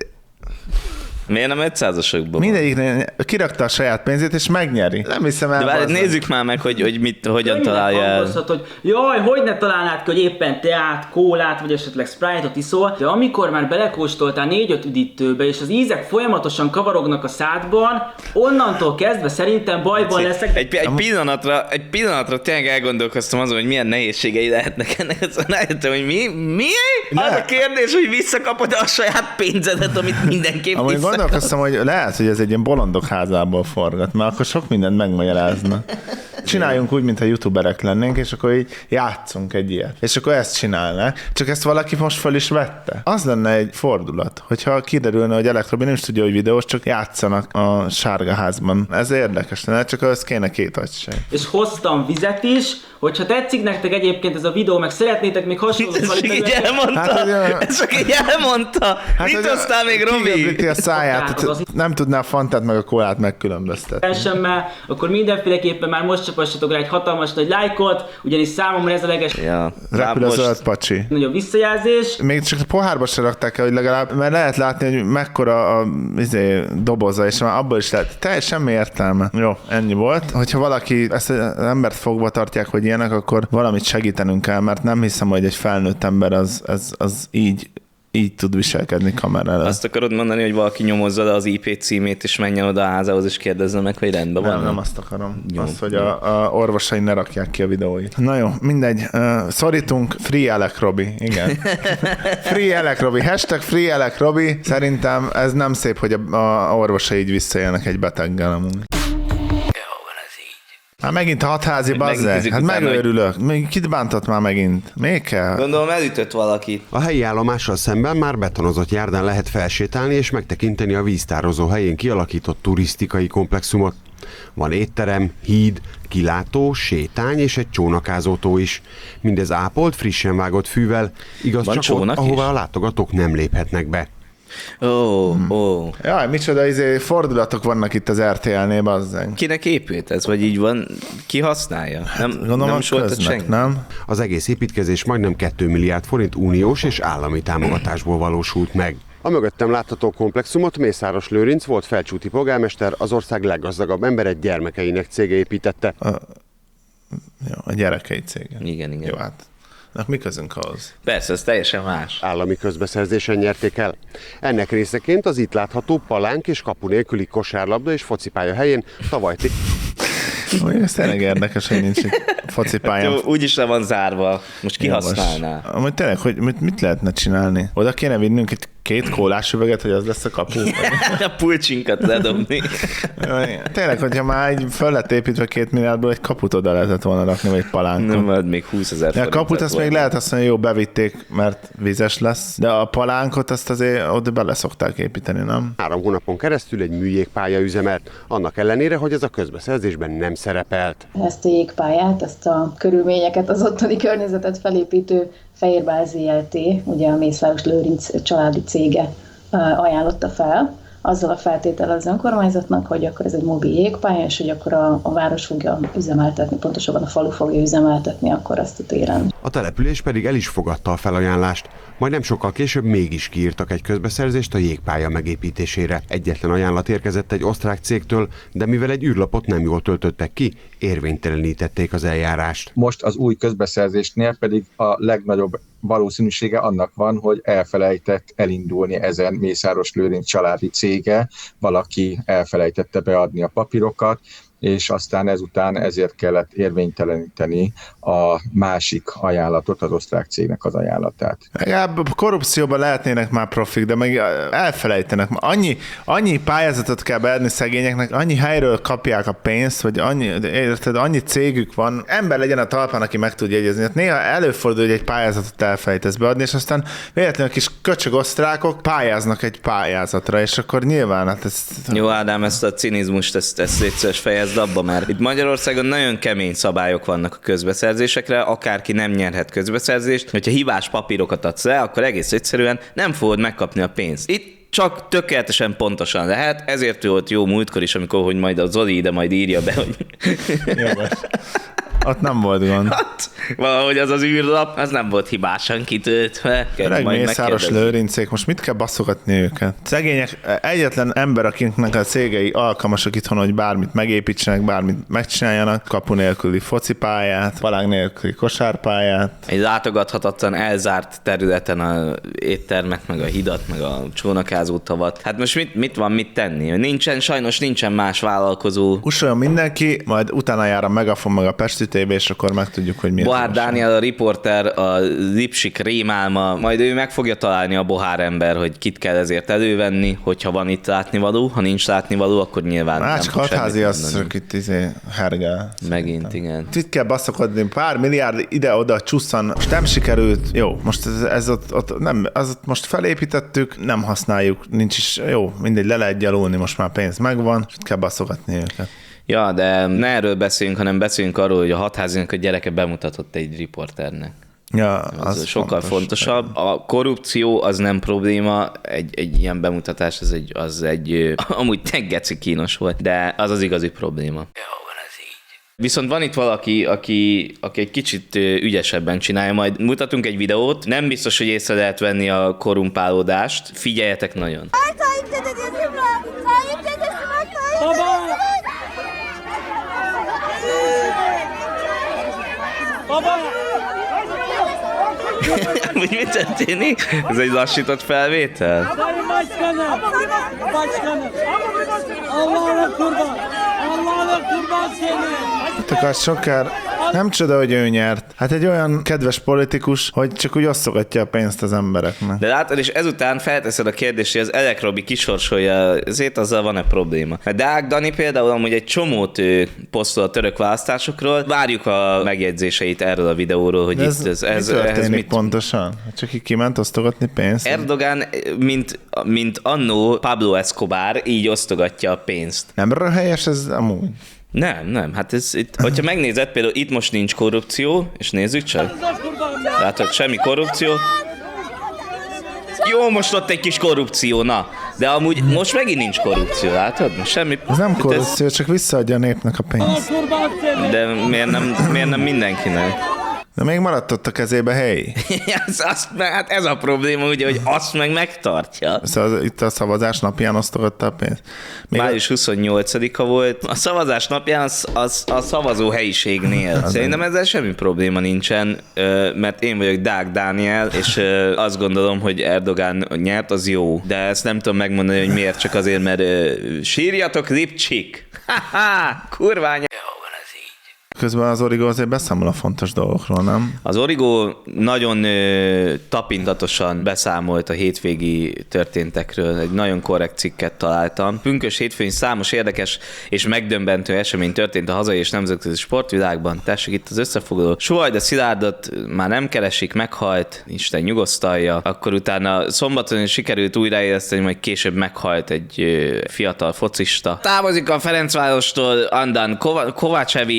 A: Miért nem ötszázasokban?
B: Mindegyiknél kirakta a saját pénzét, és megnyeri. Nem hiszem el.
A: De várj,
B: bazzeg.
A: nézzük már meg, hogy, hogy mit, hogyan találja el.
E: Hogy jaj, hogy ne találnád ki, hogy éppen teát, kólát, vagy esetleg Sprite-ot iszol, de amikor már belekóstoltál négy-öt üdítőbe, és az ízek folyamatosan kavarognak a szádban, onnantól kezdve szerintem bajban leszek.
A: Egy, egy, pillanatra, egy pillanatra tényleg elgondolkoztam azon, hogy milyen nehézségei lehetnek ennek. Azon rájöttem, hogy mi? Mi?
B: Ne.
A: Az a kérdés, hogy visszakapod a saját pénzedet, amit mindenképp
B: Amúgy
A: vissza.
B: gondolkoztam, hogy lehet, hogy ez egy ilyen bolondok házából forgat, mert akkor sok mindent megmagyarázna. Csináljunk úgy, mintha youtuberek lennénk, és akkor így játszunk egy ilyet. És akkor ezt csinálnák. Csak ezt valaki most föl is vette. Az lenne egy fordulat, hogyha kiderülne, hogy Elektrobi nem is tudja, hogy videós, csak játszanak a sárga házban. Ez érdekes lenne, csak az kéne két agysej.
E: És hoztam vizet is, hogyha tetszik nektek egyébként ez a videó, meg szeretnétek még hasonló
A: Ez csak így
E: kvalitásokat-
A: elmondta.
B: Hát, hogy-
A: Ez csak így elmondta. Mit
B: hogy
A: hoztál még, Robi?
B: kigöblíti a száját,
E: Az
B: tehát
E: az-
B: nem tudná a Fantát meg a kólát megkülönböztetni.
E: semmel, akkor mindenféleképpen már most csapassatok rá egy hatalmas nagy lájkot, ugyanis számomra ez a leges
A: Ja,
B: Repül a
A: most-
B: zöld pacsi.
E: nagyobb visszajelzés.
B: Még csak a pohárba se rakták el, hogy legalább, mert lehet látni, hogy mekkora a izé, doboza, és már abból is lehet. Teljesen semmi értelme. Jó, ennyi volt. Hogyha valaki ezt az embert fogva tartják, hogy ilyenek, akkor valamit segítenünk kell, mert nem hiszem, hogy egy felnőtt ember az, az, az így így tud viselkedni kamera előtt.
A: Azt akarod mondani, hogy valaki nyomozza le az í pé címét, és menjen oda a házához, és kérdezze meg, hogy rendben van?
B: Nem, nem azt akarom.
A: Jó,
B: azt, hogy
A: jó.
B: a, a orvosai ne rakják ki a videóit. Na jó, mindegy. Uh, szorítunk. Free Elek Robi. Igen. Free Elek Robi. Hashtag Free Elek Robi. Szerintem ez nem szép, hogy a, a orvosai így visszaélnek egy beteggel amúgy. Hát megint a hatházi bazzeg.
A: Megnézzük
B: Hát
A: utána,
B: megőrülök. Még kit bántott már megint? Még kell?
A: Gondolom elütött valaki.
G: A helyi állomással szemben már betonozott járdán lehet felsétálni és megtekinteni a víztározó helyén kialakított turisztikai komplexumot. Van étterem, híd, kilátó, sétány és egy csónakázótó is. Mindez ápolt, frissen vágott fűvel, igaz
A: Van
G: csak
A: csónak
G: ott, ahová
A: is?
G: a látogatók nem léphetnek be.
A: Ó, oh, ó. Oh.
B: Jaj, micsoda izé, fordulatok vannak itt az er té el-nél, bazzeg.
A: Kinek épült ez, vagy így van? Ki használja? Nem,
B: Gondolom,
A: nem
B: a
A: is volt
B: köznek,
A: senki?
B: nem?
G: Az egész építkezés majdnem két milliárd forint uniós és állami támogatásból valósult meg. A mögöttem látható komplexumot Mészáros Lőrinc volt felcsúti polgármester, az ország leggazdagabb embere gyermekeinek cége építette.
B: Jó, a gyerekei cége.
A: Igen, igen.
B: Jó, hát. Na, mi közünk ahhoz?
A: Persze, ez teljesen más.
G: Állami közbeszerzésen nyerték el. Ennek részeként az itt látható palánk és kapu nélküli kosárlabda és focipálya helyén tavaly t-
B: Úgy, ez tényleg érdekes, hogy nincs itt focipályám.
A: Jó, úgyis le van zárva. Most ki használná?
B: Amúgy tényleg, hogy mit, mit lehetne csinálni? Oda kéne vinnünk egy két kólás üveget, hogy az lesz a kapu?
A: A pulcsinkat ledobni.
B: Tényleg, hogyha már így föl lett építve két milliárdból, egy kaput oda lehetett volna rakni, vagy egy palánkot.
A: Nem, majd még húszezer
B: De a kaput azt még lehet azt mondani, jó, bevitték, mert vizes lesz, de a palánkot azt azért oda bele szokták építeni, nem?
G: három hónapon keresztül egy műjégpálya üzemelt, annak ellenére, hogy ez a közbeszerzésben nem szerepelt.
H: Ezt a jégpályát, ezt a körülményeket, az ottani környezetet felépítő Fehérbál zé el té, ugye a Mészáros Lőrinc családi cége ajánlotta fel azzal a feltétel az önkormányzatnak, hogy akkor ez egy mobil jégpálya, és hogy akkor a, a város fogja üzemeltetni, pontosabban a falu fogja üzemeltetni akkor azt a téren.
G: A település pedig el is fogadta a felajánlást, majd nem sokkal később mégis kiírtak egy közbeszerzést a jégpálya megépítésére. Egyetlen ajánlat érkezett egy osztrák cégtől, de mivel egy űrlapot nem jól töltöttek ki, érvénytelenítették az eljárást.
I: Most az új közbeszerzésnél pedig a legnagyobb valószínűsége annak van, hogy elfelejtett elindulni ezen Mészáros Lőrinc családi cége, valaki elfelejtette beadni a papírokat, és aztán ezután ezért kellett érvényteleníteni a másik ajánlatot, az osztrák cégnek az ajánlatát.
B: Legalább korrupcióban lehetnének már profik, de meg elfelejtenek. Annyi, annyi pályázatot kell beadni szegényeknek, annyi helyről kapják a pénzt, vagy annyi, érted, annyi cégük van. Ember legyen a talpán, aki meg tud jegyezni. Hát néha előfordul, hogy egy pályázatot elfelejtesz beadni, és aztán véletlenül kis köcsög osztrákok pályáznak egy pályázatra, és akkor nyilván hát ez...
A: Jó, Ádám, ezt a cinizmust, ezt, ezt létszős fejezd abba, mert itt Magyarországon nagyon kemény szabályok vannak a közbeszerzésekre, akárki nem nyerhet közbeszerzést, hogyha hibás papírokat adsz le, akkor egész egyszerűen nem fogod megkapni a pénzt. Itt csak tökéletesen pontosan lehet, ezért volt jó múltkor is, amikor hogy majd a Zoli ide majd írja be, hogy...
B: Ott nem volt gond.
A: Hát, valahogy az az űrlap, az nem volt hibásan kitöltve.
B: Öreg Mészáros Lőrincék, most mit kell baszogatni őket? Szegények, egyetlen ember, akinek a cégei alkalmasak itthon, hogy bármit megépítsenek, bármit megcsináljanak, kapu nélküli focipályát, palág nélküli kosárpályát.
A: Egy látogathatatlan, elzárt területen a éttermet, meg a hidat, meg a csónakázó tavat. Hát most mit, mit van mit tenni? Nincsen, sajnos nincsen más vállalkozó.
B: Ussoljon mindenki, majd utána jár a Megafon, meg a Pesti té vé, és akkor megtudjuk, hogy mi.
A: Bohár Dániel, a riporter, a Lipsik rémálma, majd ő meg fogja találni a bohár ember, hogy kit kell ezért elővenni, hogyha van itt látnivaló, ha nincs látnivaló, akkor nyilván
B: Más
A: nem fog
B: hatházi az, itt izé hergel.
A: Megint, igen.
B: Itt kell baszokodni, pár milliárd ide-oda csusszan, most nem sikerült, jó, most ez, ez ott, ott nem, az ott most felépítettük, nem használjuk, nincs is, jó, mindegy, le lehet gyalulni, most már pénz megvan, és kell baszogatni őket.
A: Ja, de ne erről beszéljünk, hanem beszéljünk arról, hogy a hatházinak a gyereke bemutatott egy riporternek.
B: Ja, az,
A: az sokkal
B: fontos.
A: fontosabb. A korrupció az nem probléma, egy, egy ilyen bemutatás az egy, az egy amúgy teggeci kínos volt, de az az igazi probléma. Jó, van ez így. Viszont van itt valaki, aki, aki egy kicsit ügyesebben csinálja, majd mutatunk egy videót, nem biztos, hogy észre lehet venni a korrumpálódást, figyeljetek nagyon.
E: Baba!
A: Úgy mi történik? Ez egy lassított felvétel?
E: Sayın Başkanım! Başkanım! Allah'ına kurban! Allah'ına kurban seni!
B: Takás Sokár, nem csoda, hogy ő nyert. Hát egy olyan kedves politikus, hogy csak úgy osztogatja a pénzt az embereknek.
A: De látod, és ezután felteszed a kérdést, hogy az Elekrobi kisorsolja, ezért azzal van-e probléma. A Deák Dani például amúgy egy csomót ő posztol a török választásokról, várjuk a megjegyzéseit erről a videóról, hogy ez, itt ez, ez,
B: mi történik
A: ez mit...
B: pontosan? Csak így kiment osztogatni pénzt?
A: Erdogan, mint, mint annó Pablo Escobar, így osztogatja a pénzt.
B: Nem röhelyes ez amúgy?
A: Nem, nem, hát ez itt, hogyha megnézed, például itt most nincs korrupció, és nézzük csak. Látod, semmi korrupció. Jó, most ott egy kis korrupció, na. De amúgy most megint nincs korrupció, látod? Semmi...
B: Ez nem korrupció, ez... csak visszaadja a népnek a pénzt.
A: De miért nem, miért nem mindenkinek?
B: De még maradt ott a kezébe hely.
A: ez, azt, hát ez a probléma, ugye, hogy azt meg megtartja.
B: Szóval itt a szavazás napján osztogatta a pénzt. Még
A: május huszonnyolcadika volt. A szavazás napján az, az a szavazó helyiségnél. Szerintem ezzel semmi probléma nincsen, mert én vagyok Deák Dániel, és azt gondolom, hogy Erdogan nyert, az jó. De ezt nem tudom megmondani, hogy miért, csak azért, mert sírjatok, Lipcsik! Ha-ha! Kurvány!
B: Közben az Origo azért beszámol a fontos dolgokról, nem?
A: Az Origo nagyon ö, tapintatosan beszámolt a hétvégi történtekről. Egy nagyon korrekt cikket találtam. Pünkös hétfőn számos érdekes és megdöbbentő esemény történt a hazai és nemzetközi sportvilágban. Tessék itt az összefoglaló. Suhajda Szilárdot már nem keresik, meghalt, Isten nyugosztalja. Akkor utána szombaton sikerült újraéleszteni, majd később meghalt egy ö, fiatal focista. Távozik a Ferencvárostól Andan Kovácsevics, hát ez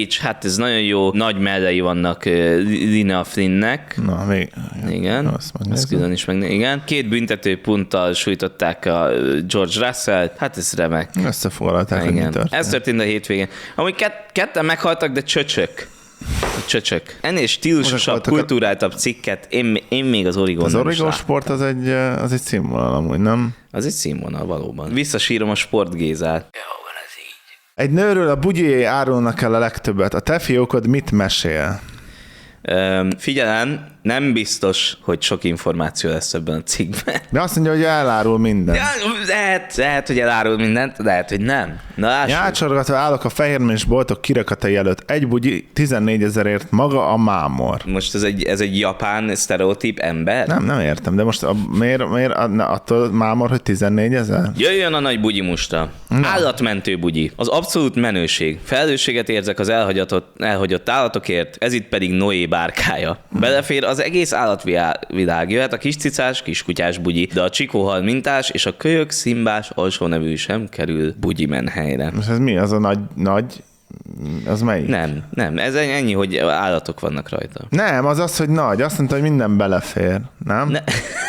A: ez nagyon jó, nagy mellei vannak Lina Flynnnek.
B: Na, még...
A: Igen,
B: azt
A: ezt külön is meg, igen. Két büntető ponttal sújtották a George Russell-t, hát ez remek.
B: Összefoglalták, hogy mi történt.
A: Ez történt a hétvégén. Amúgy kett, ketten meghaltak, de csöcsök. Csöcsök. Ennél stílusosabb, kultúráltabb cikket én, én még az Origon
B: Az
A: nem
B: Origon sport az egy, az egy színvonal amúgy, nem?
A: Az egy színvonal, valóban. Visszasírom a sportgézát.
B: Egy nőről a bugyjé árulnak el a legtöbbet. A te fiókod mit mesél?
A: Üm, figyelem, nem biztos, hogy sok információ lesz ebben a cikkben.
B: De azt mondja, hogy elárul mindent.
A: Ja, lehet, lehet, hogy elárul mindent, lehet, hogy nem. Na, lássuk.
B: Nyálcsorgatva állok a fehérmés boltok kirakatai előtt. Egy bugyi tizennégyezerért maga a mámor.
A: Most ez egy, ez egy japán sztereotíp ember?
B: Nem, nem értem, de most a, miért, miért attól mámor, hogy tizennégyezer?
A: Jöjjön a nagy bugyi musta. Na. Állatmentő bugyi. Az abszolút menőség. Felelősséget érzek az elhagyatott, elhagyott állatokért, ez itt pedig Noé bárkája. Belefér az egész állatvilág. Jöhet a kiscicás, kiskutyás bugyi, de a csikóhal mintás és a kölyök, szimbás, alsó nevű sem kerül bugyi menhelyre.
B: Most ez mi? Az a nagy, nagy az melyik?
A: Nem, nem. Ez ennyi, hogy állatok vannak rajta.
B: Nem, az az, hogy nagy. Azt mondta, hogy minden belefér. Nem? Ne.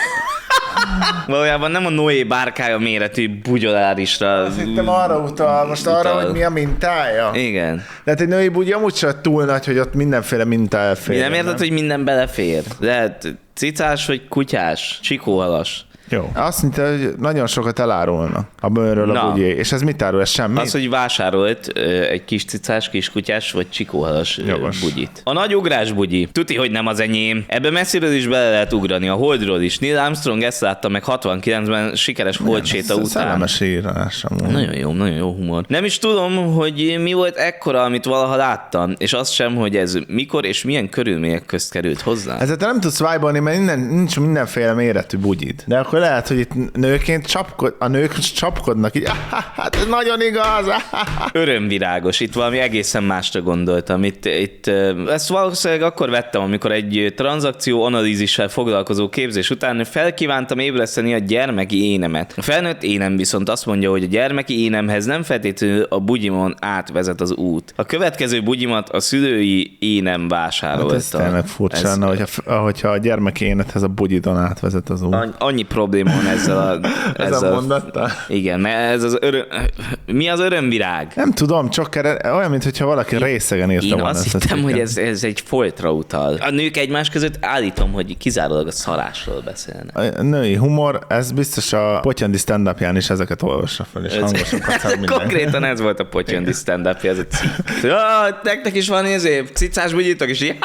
A: Valójában nem a Noé bárkája méretű bugyolárisra.
B: Azt hittem arra utal, most utal. Arra, hogy mi a mintája.
A: Igen.
B: De hát egy női bugyi amúgy sem túl nagy, hogy ott mindenféle minta elfér.
A: Nem érted, hogy minden belefér? Lehet cicás vagy kutyás, csikóhalas.
B: Jó. Azt mondta, hogy nagyon sokat elárulnak a bőrről a bugyé. És ez mit árul? Ez semmi?
A: Az, hogy vásárolt egy kis cicás, kis kutyás vagy csikóhalas Jogos. bugyit. A nagy ugrás bugyi. Tuti, hogy nem az enyém. Ebbe messziről is bele lehet ugrani, a Holdról is. Neil Armstrong ezt látta meg hatvankilencben sikeres holdséta után.
B: Szellemes írás.
A: Nagyon jó, nagyon jó humor. Nem is tudom, hogy mi volt ekkora, amit valaha láttam, és azt sem, hogy ez mikor és milyen körülmények közt került hozzá.
B: Ezzel te nem tudsz vibe-olni, mert innen, nincs mindenféle méretű bugyid. De akkor lehet, hogy itt nőként csapkod, a nők csapkodnak így, hát ez nagyon igaz.
A: Örömvirágos, itt valami egészen másra gondoltam. Itt, itt, ezt valószínűleg akkor vettem, amikor egy tranzakció analízissel foglalkozó képzés után felkívántam ébreszteni a gyermeki énemet. A felnőtt énem viszont azt mondja, hogy a gyermeki énemhez nem feltétlenül a bugyimon átvezet az út. A következő bugyimat a szülői énem vásárolta. Hát
B: ez tényleg furcsa lenne, hogyha, hogyha a gyermeki énethez a bugyidon átvezet az út.
A: Annyi probléma van ezzel a...
B: Ezzel, ezzel mondatta?
A: Igen, mert ez az öröm... Mi az örömvirág?
B: Nem tudom, csak olyan, mintha valaki én, részegen írta
A: volna.
B: Én
A: azt hittem, hogy ez, ez egy foltra utal. A nők egymás között állítom, hogy kizárólag a szarásról beszélnek.
B: A női humor, ez biztos a Potyandi stand-upján is ezeket olvassa fel, és hangosan kacál minden.
A: Konkrétan ez volt a Potyandi stand-upja, ez a cikk. Ja, nektek is van ezért cicás bugyítok, és így...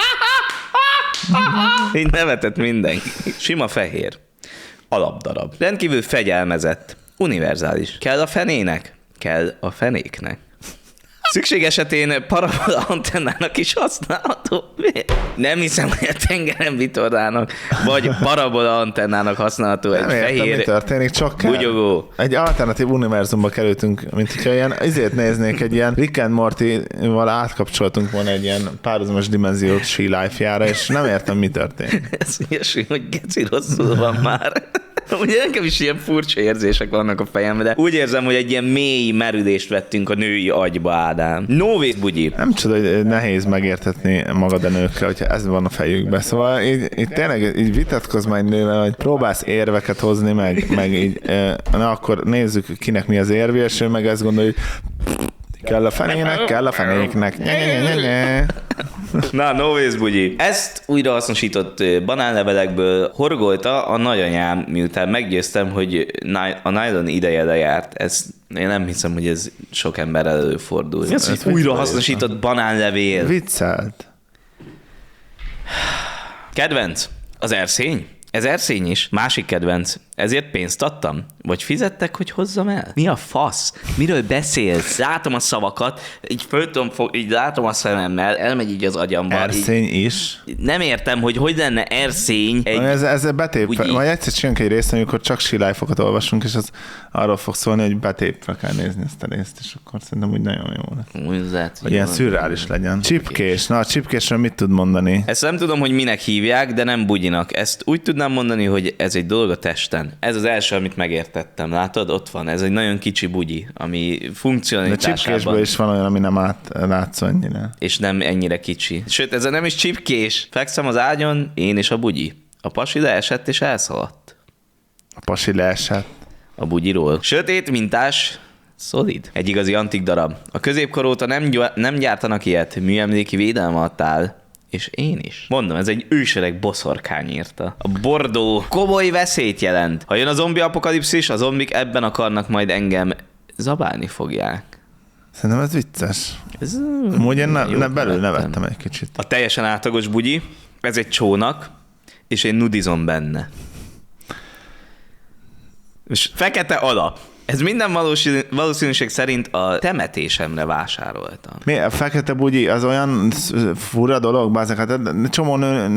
A: így nevetett mindenki. Sima fehér. Alapdarab. Rendkívül fegyelmezett. Univerzális. Kell a fenének? Kell a fenéknek. Szükség esetén parabola antennának is használható. Nem hiszem, hogy a tengeren vitorlának, vagy parabola antennának használható egy
B: nem értem,
A: fehér
B: mi történik, csak kell.
A: Bugyogó.
B: Egy alternatív univerzumba kerültünk, mint hogyha ilyen, izét néznék, egy ilyen Rick and Morty-val átkapcsoltunk volna egy ilyen párhuzamos dimenziót She Life-jára, és nem értem, mi történik.
A: Ez ilyesmi, hogy geci rosszul van már. Ugye nekem is ilyen furcsa érzések vannak a fejemben, de úgy érzem, hogy egy ilyen mély merülést vettünk a női agyba, Ádám. Nóvész bugyi.
B: Nem csoda, hogy nehéz megértetni magad a nőkre, hogyha ez van a fejükben. Szóval így, így tényleg így vitatkozz majd nővel, hogy próbálsz érveket hozni, meg, meg így, na akkor nézzük, kinek mi az érvé, és ő meg ezt gondolja, hogy kell a fenének, kell a fenéknek. Nye, nye, nye, nye.
A: Na, Nóvész bugyi. Ezt újrahasznosított banánlevelekből horgolta a nagyanyám, miután meggyőztem, hogy a nylon ideje lejárt. Ez, én nem hiszem, hogy ez sok emberrel előfordul. Ez, ez újrahasznosított banánlevél.
B: Viccelt.
A: Kedvenc. Az erszény? Ez erszény is. Másik kedvenc. Ezért pénzt adtam? Vagy fizettek, hogy hozzam el? Mi a fasz? Miről beszélsz? Látom a szavakat, így föltöm, így látom a szememmel, elmegy így az agyamba.
B: Erszény
A: így,
B: is.
A: Nem értem, hogy hogy lenne erszény egy...
B: Ez, ez betépve. Majd egyszer csinálunk egy részt, amikor csak She Life-okat olvasunk, és az arról fog szólni, hogy betépve kell nézni ezt a részt, és akkor szerintem úgy nagyon jó lesz.
A: Úgy lehet,
B: hogy ilyen szürreális legyen. Csipkés. Na, a csipkésről mit tud mondani?
A: Ezt nem tudom, hogy minek hívják, de nem bugyinak. Ezt úgy tudnám tudnám mondani, hogy ez egy dolog a testen. Ez az első, amit megértettem. Látod? Ott van. Ez egy nagyon kicsi bugyi, ami funkcionalitásában...
B: De csipkésből is van olyan, ami nem átlátsz annyira.
A: És nem ennyire kicsi. Sőt, ez nem is csipkés. Fekszem az ágyon, én és a bugyi. A pasi leesett és elszaladt.
B: A pasi leesett.
A: A bugyiról. Sötét mintás, szolid. Egy igazi antik darab. A középkor óta nem, nem gyártanak ilyet. Műemléki védelme alatt áll. És én is. Mondom, ez egy ősöreg boszorkány írta. A bordó komoly veszélyt jelent. Ha jön a zombi apokalipszis, a zombik ebben akarnak majd engem zabálni fogják.
B: Szerintem ez vicces.
A: Ez
B: amúgy én ne, ne belül nevettem egy kicsit.
A: A teljesen átlagos bugyi, ez egy csónak, és én nudizom benne. És fekete alap. Ez minden valószínűség szerint a temetésemre vásároltam.
B: Mi? A fekete bugyi az olyan fura dolog? Bázak, hát csomó nő...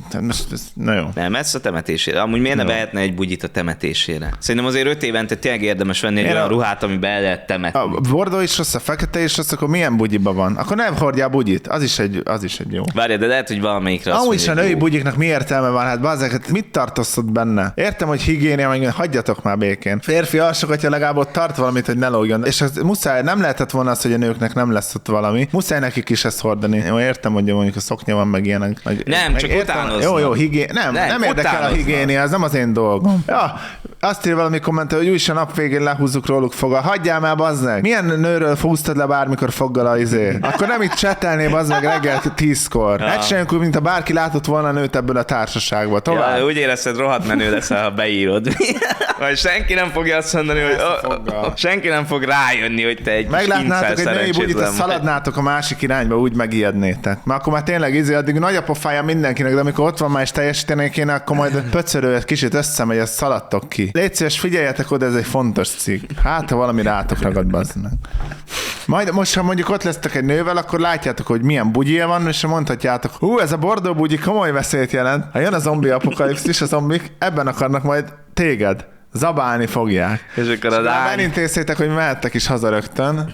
B: Na jó.
A: Nem, ez a temetésére. Amúgy miért ne vehetne egy bugyit a temetésére? Szerintem azért öt évente tényleg érdemes venni egy Én olyan a... ruhát, amiben el lehet temetni.
B: A bordó is rossz, a fekete is rossz, akkor milyen bugyiban van? Akkor nem hordjál bugyit. Az is egy, az is egy jó.
A: Várj, de lehet, hogy valamelyikre azt
B: amúgy is a női bugyiknak mi értelme van? Hát bázak, hát mit tartosztott benne? Értem, hogy higiénia, meg hagyjatok már békén. Férfi alsokatja legalább ott tart valamit, hogy ne lógjon. És az muszáj, nem lehetett volna az, hogy a nőknek nem lesz ott valami. Muszáj nekik is ezt hordani. Jó, értem, hogy mondjuk a szoknya van, meg ilyenek. Meg,
A: nem,
B: meg
A: csak
B: értem,
A: utánoznak.
B: Jó, jó, higién... Nem, nem, nem érdekel a higiénia, ez nem az én dolgom. Ja, azt ír valami kommentel, hogy úgyis a nap végén lehúzzuk róluk foggal. Hagyjál már, bazd meg! Milyen nőről húztad le bármikor foggal a izé? Akkor nem itt csetelné, bazd meg reggel tízkor. Ja. Hát csináljunk úgy, mint ha bárki látott volna nőt ebből a társaságból. Tovább.
A: Ja, úgy érezted, rohadt menő leszel, ha beírod. Vagy senki nem fogja azt mondani, hogy oh, oh, senki nem fog rájönni, hogy te egy
B: meglátnátok egy női bugyit, azt szaladnátok a másik irányba, úgy megijednétek. Mert akkor már tényleg izé, addig nagy a pofája mindenkinek, de amikor ott van már és teljesíteni kéne, akkor majd pöcörő kicsit összemegy, azt szaladtok ki. Légy szíves, figyeljetek oda, ez egy fontos cikk. Hát, ha valami rátok ragad, bazd meg. Majd most, ha mondjuk ott lesztek egy nővel, akkor látjátok, hogy milyen bugyija van, és mondhatjátok, hú, ez a bordó bugyi komoly veszélyt jelent. Ha jön a zombi apokalipszis, a zombik ebben akarnak majd téged. Zabálni fogják.
A: És akkor a lány...
B: elintézzétek, hogy mehettek is haza rögtön.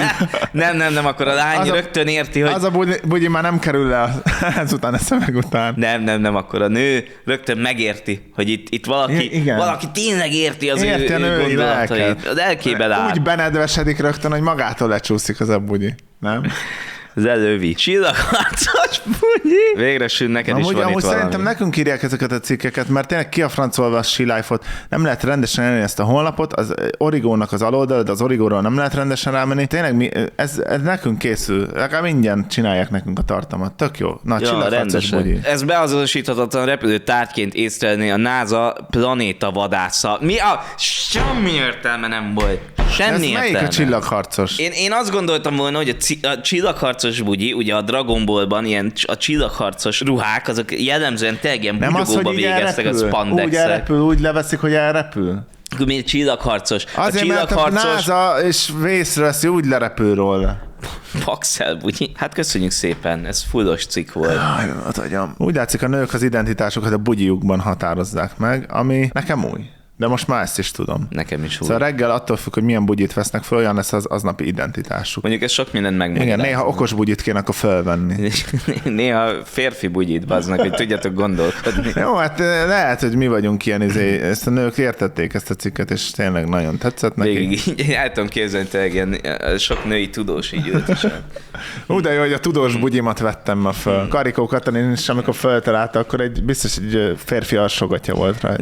A: nem, nem, nem, akkor a lány az rögtön érti, hogy...
B: Az a bugyi, bugyi már nem kerül le ezután, ezt meg után.
A: Nem, nem, nem, akkor a nő rögtön megérti, hogy itt, itt valaki, I- valaki tényleg érti az érti ő, ő gondolatait. Az elkébe áll.
B: Úgy benedvesedik rögtön, hogy magától lecsúszik az a bugyi. Nem?
A: Az elővi. Csillagharcos bugyi. Végre sűn, neked amúgy, is van
B: amúgy
A: itt valami.
B: Szerintem nekünk írják ezeket a cikkeket, mert tényleg ki a francolva a She Life-ot. Nem lehet rendesen elérni ezt a honlapot, az Origónak az aloldal, de az Origóról nem lehet rendesen rámenni. Tényleg mi, ez, ez nekünk készül. Legalább ingyen csinálják nekünk a tartalmat. Tök jó. Na, ja, csillagharcos bugyi.
A: Ez beazonosíthatatlan repülő tárgyként észlelni a NASA planéta vadásza. Mi a... Semmi értelme nem volt. Semmi értelme.
B: Melyik a csillagharcos?
A: Én, én azt gondoltam volna, hogy a, ci- a csillagharcos bugyi, ugye a Dragon Ballban ilyen a csillagharcos ruhák, azok jellemzően tényleg ilyen bugyogóba végeztek, az spandexek.
B: Úgy elrepül, úgy leveszik, hogy elrepül?
A: Akkor miért csillagharcos?
B: Azért,
A: a csillagharcos...
B: mert a NASA és vészre úgy lerepül róla.
A: Paxel bugyi. Hát köszönjük szépen, ez fullos cikk volt.
B: Aj, az agyam. Úgy látszik, a nők az identitásukat a bugyijukban határozzák meg, ami nekem új. De most már ezt is tudom.
A: Nekem is úgy.
B: Szóval reggel attól függ, hogy milyen bugyit vesznek fel, olyan lesz az aznapi identitásuk.
A: Mondjuk ez sok mindent megmondja.
B: Igen, néha okos bugyit kéne akkor felvenni.
A: Néha férfi bugyit baznak, hogy tudjatok gondolkodni.
B: Jó, hát lehet, hogy mi vagyunk ilyen, izé, ezt a nők értették ezt a cikket, és tényleg nagyon tetszett neki.
A: Végig, el tudom képzelni, tényleg ilyen sok női tudós így ült is.
B: Ú, de jó, hogy a tudós bugyimat vettem ma föl. Hmm. Karikó Katalin is, amikor föltalálta, akkor egy biztos egy férfi alsogatja volt rá.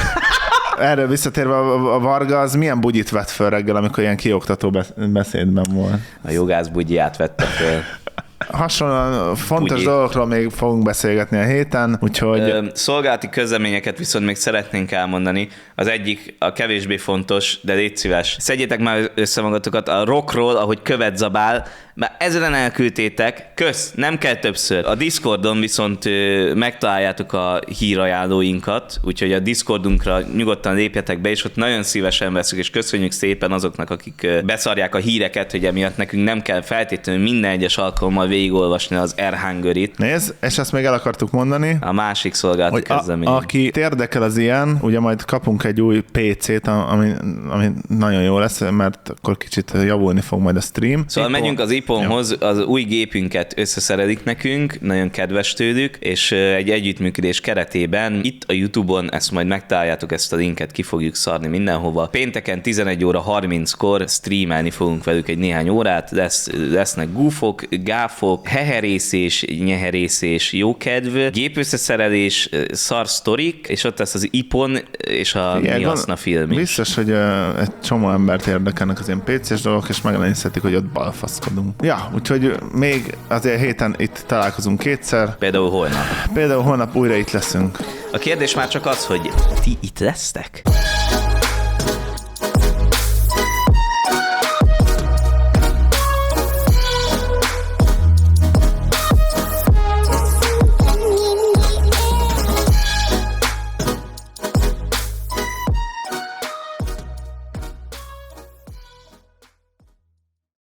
B: Erről visszatérve a Varga, az milyen bugyit vett föl reggel, amikor ilyen kioktató beszédben volt?
A: A jogász bugyját vette föl.
B: Hasonlóan fontos Bugyi. dolgokról még fogunk beszélgetni a héten, úgyhogy... Ö,
A: szolgálati közleményeket viszont még szeretnénk elmondani. Az egyik a kevésbé fontos, de légy szíves. Szedjétek már össze magatokat a rockról, ahogy követ zabál. Már ezeren elküldtétek, kösz, nem kell többször. A Discordon viszont ö, megtaláljátok a hírajánlóinkat, úgyhogy a Discordunkra nyugodtan lépjetek be, és ott nagyon szívesen veszünk, és köszönjük szépen azoknak, akik ö, beszarják a híreket, hogy emiatt nekünk nem kell feltétlenül minden egyes alkalommal végigolvasni az R-Hungary-t.
B: Nézd, és ezt még el akartuk mondani,
A: A másik szolgálati
B: hogy
A: kezdemény.
B: a, aki érdekel az ilyen, ugye majd kapunk egy új pé cét, ami, ami nagyon jó lesz, mert akkor kicsit javulni fog majd a stream.
A: Szóval
B: Ipon.
A: megyünk az iponhoz, az új gépünket összeszerelik nekünk, nagyon kedves tőlük, és egy együttműködés keretében itt a YouTube-on ezt majd megtaláljátok, ezt a linket ki fogjuk szarni mindenhova. Pénteken tizenegy óra harminckor streamelni fogunk velük egy néhány órát, lesz, lesznek gúfok, gáfok, heherészés, nyeherészés, jókedv, gépösszeszerelés, szar sztorik, és ott lesz az ipon és a
B: Igen,
A: mi haszna film is.
B: Biztos, hogy uh, egy csomó embert érdekelnek az ilyen pé cés dolgok, és megnézhetik, hogy ott balfaszkodunk. Ja, úgyhogy még azért héten itt találkozunk kétszer.
A: Például holnap.
B: Például holnap újra itt leszünk.
A: A kérdés már csak az, hogy ti itt lesztek?